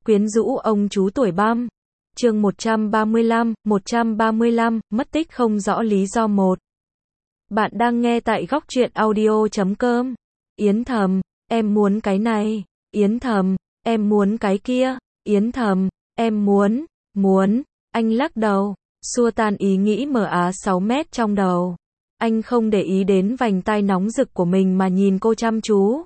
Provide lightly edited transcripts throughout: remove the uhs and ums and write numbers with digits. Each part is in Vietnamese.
Quyến rũ ông chú tuổi băm. Chương 135, mất tích không rõ lý do 1. Bạn đang nghe tại góc truyện audio.com. Yến Thầm, em muốn cái này. Yến Thầm, em muốn cái kia. Yến Thầm, em muốn. Anh lắc đầu, xua tan ý nghĩ mờ á 6 mét trong đầu. Anh không để ý đến vành tai nóng rực của mình mà nhìn cô chăm chú.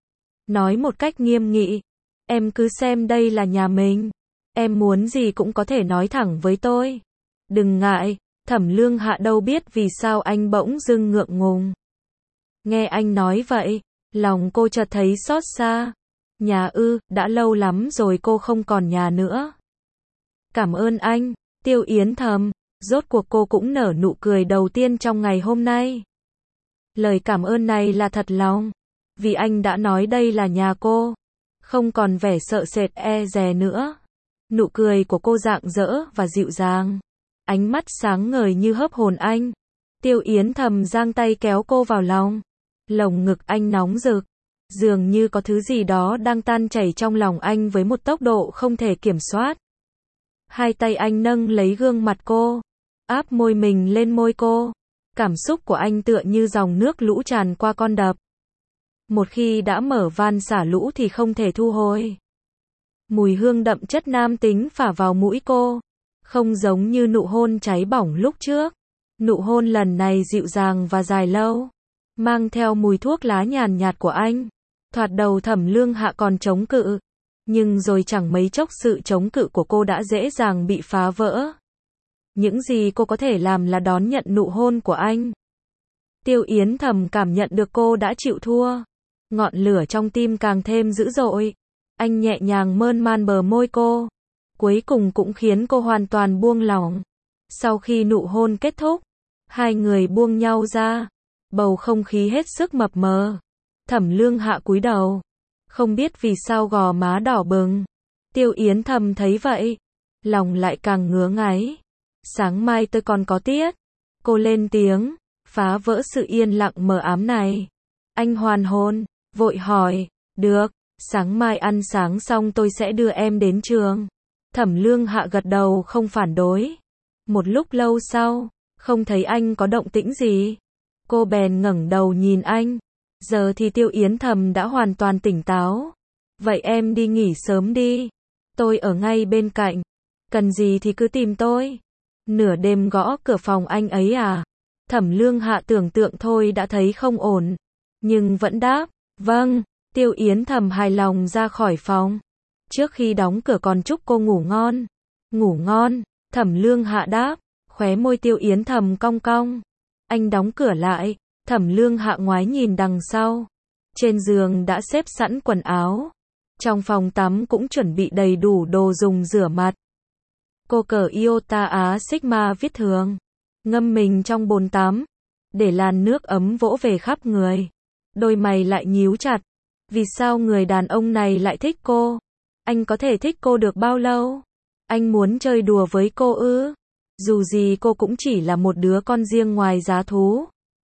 Nói một cách nghiêm nghị, em cứ xem đây là nhà mình. Em muốn gì cũng có thể nói thẳng với tôi. Đừng ngại. Thẩm Lương Hạ đâu biết vì sao anh bỗng dưng ngượng ngùng. Nghe anh nói vậy, lòng cô chợt thấy xót xa. Nhà ư, đã lâu lắm rồi cô không còn nhà nữa. Cảm ơn anh, Tiêu Yến Thầm. Rốt cuộc cô cũng nở nụ cười đầu tiên trong ngày hôm nay. Lời cảm ơn này là thật lòng, vì anh đã nói đây là nhà cô. Không còn vẻ sợ sệt e dè nữa. Nụ cười của cô rạng rỡ và dịu dàng. Ánh mắt sáng ngời như hớp hồn anh. Tiêu Yến Thầm giang tay kéo cô vào lòng. Lồng ngực anh nóng rực. Dường như có thứ gì đó đang tan chảy trong lòng anh với một tốc độ không thể kiểm soát. Hai tay anh nâng lấy gương mặt cô, áp môi mình lên môi cô. Cảm xúc của anh tựa như dòng nước lũ tràn qua con đập. Một khi đã mở van xả lũ thì không thể thu hồi. Mùi hương đậm chất nam tính phả vào mũi cô. Không giống như nụ hôn cháy bỏng lúc trước. Nụ hôn lần này dịu dàng và dài lâu, mang theo mùi thuốc lá nhàn nhạt của anh. Thoạt đầu Thẩm Lương Hạ còn chống cự, nhưng rồi chẳng mấy chốc sự chống cự của cô đã dễ dàng bị phá vỡ. Những gì cô có thể làm là đón nhận nụ hôn của anh. Tiêu Yến Thầm cảm nhận được cô đã chịu thua. Ngọn lửa trong tim càng thêm dữ dội. Anh nhẹ nhàng mơn man bờ môi cô. Cuối cùng cũng khiến cô hoàn toàn buông lỏng. Sau khi nụ hôn kết thúc, hai người buông nhau ra. Bầu không khí hết sức mập mờ. Thẩm Lương Hạ cúi đầu, không biết vì sao gò má đỏ bừng. Tiêu Yến Thầm thấy vậy, lòng lại càng ngứa ngáy. Sáng mai tôi còn có tiết. Cô lên tiếng, phá vỡ sự yên lặng mờ ám này. Anh hoàn hồn, vội hỏi, được, sáng mai ăn sáng xong tôi sẽ đưa em đến trường. Thẩm Lương Hạ gật đầu không phản đối. Một lúc lâu sau, không thấy anh có động tĩnh gì. Cô bèn ngẩng đầu nhìn anh. Giờ thì Tiêu Yến Thầm đã hoàn toàn tỉnh táo. Vậy em đi nghỉ sớm đi. Tôi ở ngay bên cạnh. Cần gì thì cứ tìm tôi. Nửa đêm gõ cửa phòng anh ấy à? Thẩm Lương Hạ tưởng tượng thôi đã thấy không ổn. Nhưng vẫn đáp, vâng. Tiêu Yến Thầm hài lòng ra khỏi phòng. Trước khi đóng cửa còn chúc cô ngủ ngon. Ngủ ngon, Thẩm Lương Hạ đáp. Khóe môi Tiêu Yến Thầm cong cong. Anh đóng cửa lại. Thẩm Lương Hạ ngoái nhìn đằng sau. Trên giường đã xếp sẵn quần áo. Trong phòng tắm cũng chuẩn bị đầy đủ đồ dùng rửa mặt. Cô cởi Iota Á Sigma viết thường, ngâm mình trong bồn tắm, để làn nước ấm vỗ về khắp người. Đôi mày lại nhíu chặt. Vì sao người đàn ông này lại thích cô? Anh có thể thích cô được bao lâu? Anh muốn chơi đùa với cô ư? Dù gì cô cũng chỉ là một đứa con riêng ngoài giá thú.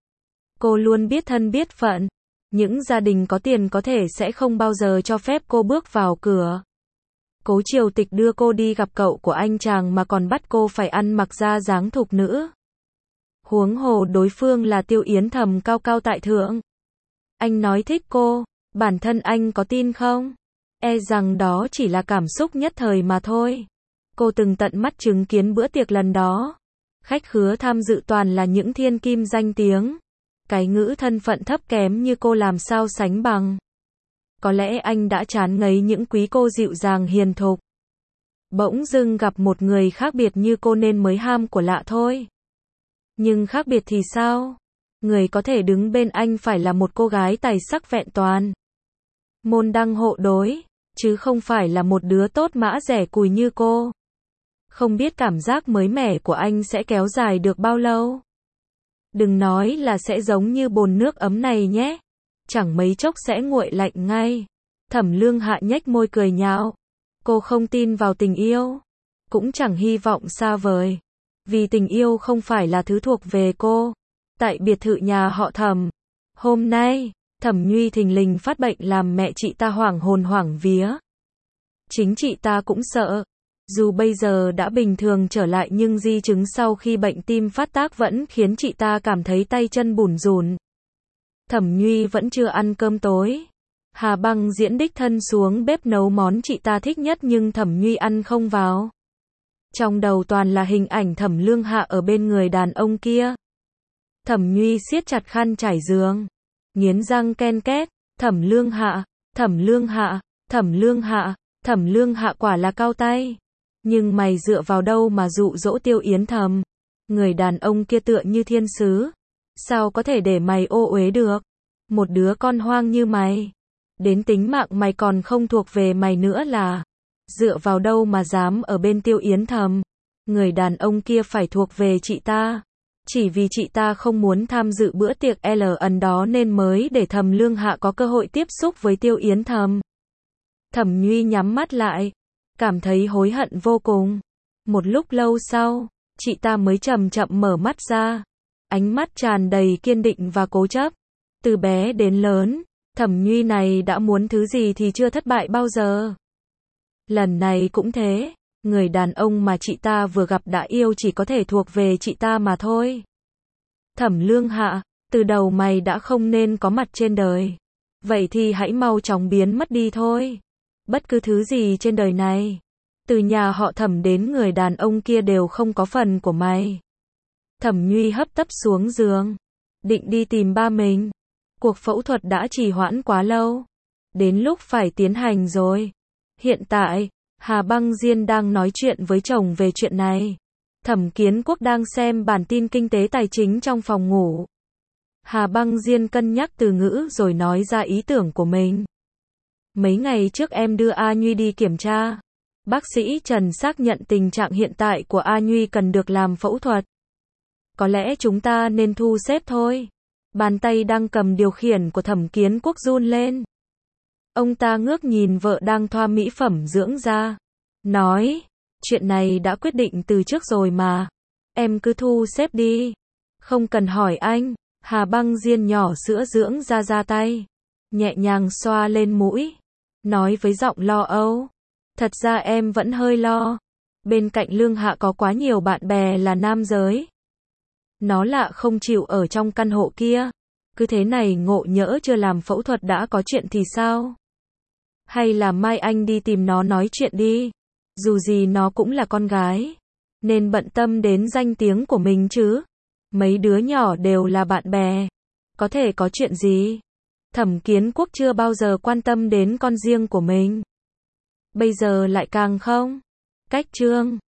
Cô luôn biết thân biết phận. Những gia đình có tiền có thể sẽ không bao giờ cho phép cô bước vào cửa. Cố Triều Tịch đưa cô đi gặp cậu của anh chàng mà còn bắt cô phải ăn mặc ra dáng thục nữ. Huống hồ đối phương là Tiêu Yến Thầm cao cao tại thượng. Anh nói thích cô, bản thân anh có tin không? E rằng đó chỉ là cảm xúc nhất thời mà thôi. Cô từng tận mắt chứng kiến bữa tiệc lần đó. Khách khứa tham dự toàn là những thiên kim danh tiếng. Cái ngữ thân phận thấp kém như cô làm sao sánh bằng. Có lẽ anh đã chán ngấy những quý cô dịu dàng hiền thục. Bỗng dưng gặp một người khác biệt như cô nên mới ham của lạ thôi. Nhưng khác biệt thì sao? Người có thể đứng bên anh phải là một cô gái tài sắc vẹn toàn, môn đăng hộ đối, chứ không phải là một đứa tốt mã rẻ cùi như cô. Không biết cảm giác mới mẻ của anh sẽ kéo dài được bao lâu. Đừng nói là sẽ giống như bồn nước ấm này nhé. Chẳng mấy chốc sẽ nguội lạnh ngay. Thẩm Lương Hạ nhếch môi cười nhạo. Cô không tin vào tình yêu. Cũng chẳng hy vọng xa vời. Vì tình yêu không phải là thứ thuộc về cô. Tại biệt thự nhà họ Thẩm. Hôm nay, Thẩm Nhuy thình lình phát bệnh làm mẹ chị ta hoảng hồn hoảng vía. Chính chị ta cũng sợ. Dù bây giờ đã bình thường trở lại nhưng di chứng sau khi bệnh tim phát tác vẫn khiến chị ta cảm thấy tay chân bủn rủn. Thẩm Nhuy vẫn chưa ăn cơm tối. Hà Băng Diễn đích thân xuống bếp nấu món chị ta thích nhất nhưng Thẩm Nhuy ăn không vào. Trong đầu toàn là hình ảnh Thẩm Lương Hạ ở bên người đàn ông kia. Thẩm Nhuy siết chặt khăn trải giường, nghiến răng ken két, Thẩm Lương Hạ, Thẩm Lương Hạ, Thẩm Lương Hạ, Thẩm Lương Hạ quả là cao tay. Nhưng mày dựa vào đâu mà dụ dỗ Tiêu Yến Thầm? Người đàn ông kia tựa như thiên sứ. Sao có thể để mày ô uế được? Một đứa con hoang như mày. Đến tính mạng mày còn không thuộc về mày nữa là. Dựa vào đâu mà dám ở bên Tiêu Yến Thầm? Người đàn ông kia phải thuộc về chị ta. Chỉ vì chị ta không muốn tham dự bữa tiệc L đó nên mới để Thẩm Lương Hạ có cơ hội tiếp xúc với Tiêu Yến Thầm. Thẩm Nhuy nhắm mắt lại, cảm thấy hối hận vô cùng. Một lúc lâu sau, chị ta mới chậm chậm mở mắt ra. Ánh mắt tràn đầy kiên định và cố chấp. Từ bé đến lớn, Thẩm Nhuy này đã muốn thứ gì thì chưa thất bại bao giờ. Lần này cũng thế, người đàn ông mà chị ta vừa gặp đã yêu chỉ có thể thuộc về chị ta mà thôi. Thẩm Lương Hạ, từ đầu mày đã không nên có mặt trên đời. Vậy thì hãy mau chóng biến mất đi thôi. Bất cứ thứ gì trên đời này, từ nhà họ Thẩm đến người đàn ông kia đều không có phần của mày. Thẩm Nhuy hấp tấp xuống giường, định đi tìm ba mình. Cuộc phẫu thuật đã trì hoãn quá lâu, đến lúc phải tiến hành rồi. Hiện tại, Hà Băng Diên đang nói chuyện với chồng về chuyện này. Thẩm Kiến Quốc đang xem bản tin kinh tế tài chính trong phòng ngủ. Hà Băng Diên cân nhắc từ ngữ rồi nói ra ý tưởng của mình. Mấy ngày trước em đưa A Nhuy đi kiểm tra. Bác sĩ Trần xác nhận tình trạng hiện tại của A Nhuy cần được làm phẫu thuật. Có lẽ chúng ta nên thu xếp thôi. Bàn tay đang cầm điều khiển của Thẩm Kiến Quốc run lên. Ông ta ngước nhìn vợ đang thoa mỹ phẩm dưỡng da. Nói, chuyện này đã quyết định từ trước rồi mà. Em cứ thu xếp đi. Không cần hỏi anh. Hà Băng Diên nhỏ sữa dưỡng da ra tay. Nhẹ nhàng xoa lên mũi. Nói với giọng lo âu. Thật ra em vẫn hơi lo. Bên cạnh Lương Hạ có quá nhiều bạn bè là nam giới. Nó lạ không chịu ở trong căn hộ kia. Cứ thế này ngộ nhỡ chưa làm phẫu thuật đã có chuyện thì sao? Hay là mai anh đi tìm nó nói chuyện đi. Dù gì nó cũng là con gái. Nên bận tâm đến danh tiếng của mình chứ. Mấy đứa nhỏ đều là bạn bè. Có thể có chuyện gì? Thẩm Kiến Quốc chưa bao giờ quan tâm đến con riêng của mình. Bây giờ lại càng không. Cách chương